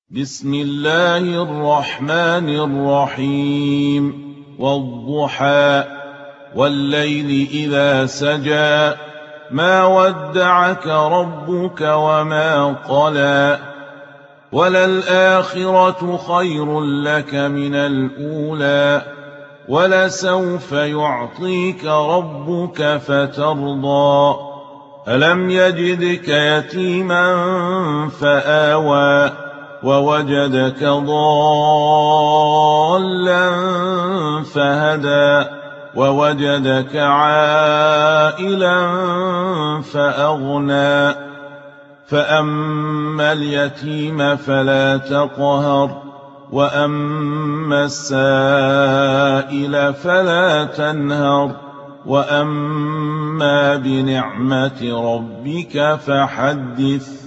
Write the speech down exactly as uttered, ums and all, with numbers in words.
بسم الله الرحمن الرحيم والضحى والليل إذا سجى ما ودعك ربك وما قلى وللآخرة خير لك من الأولى ولسوف يعطيك ربك فترضى ألم يجدك يتيما فآوى ووجدك ضالا فهدى ووجدك عائلا فأغنى فأما اليتيم فلا تقهر وأما السائل فلا تنهر وأما بنعمة ربك فحدث